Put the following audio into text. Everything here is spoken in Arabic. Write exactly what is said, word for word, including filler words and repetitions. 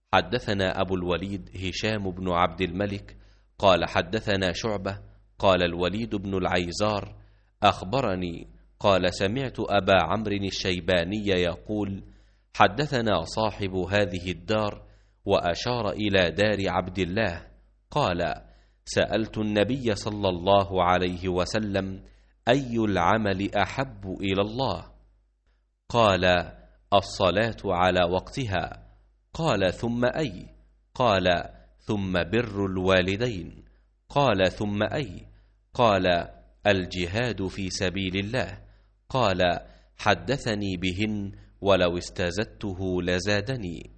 حدثنا أبو الوليد هشام بن عبد الملك قال حدثنا شعبة قال الوليد بن العيزار أخبرني قال سمعت أبا عمرو الشيباني يقول حدثنا صاحب هذه الدار، وأشار إلى دار عبد الله. قال سألت النبي صلى الله عليه وسلم أي العمل أحب إلى الله؟ قال الصلاة على وقتها. قال ثم أي؟ قال ثم بر الوالدين. قال ثم أي؟ قال الجهاد في سبيل الله. قال حدثني بهن ولو استزدته لزادني.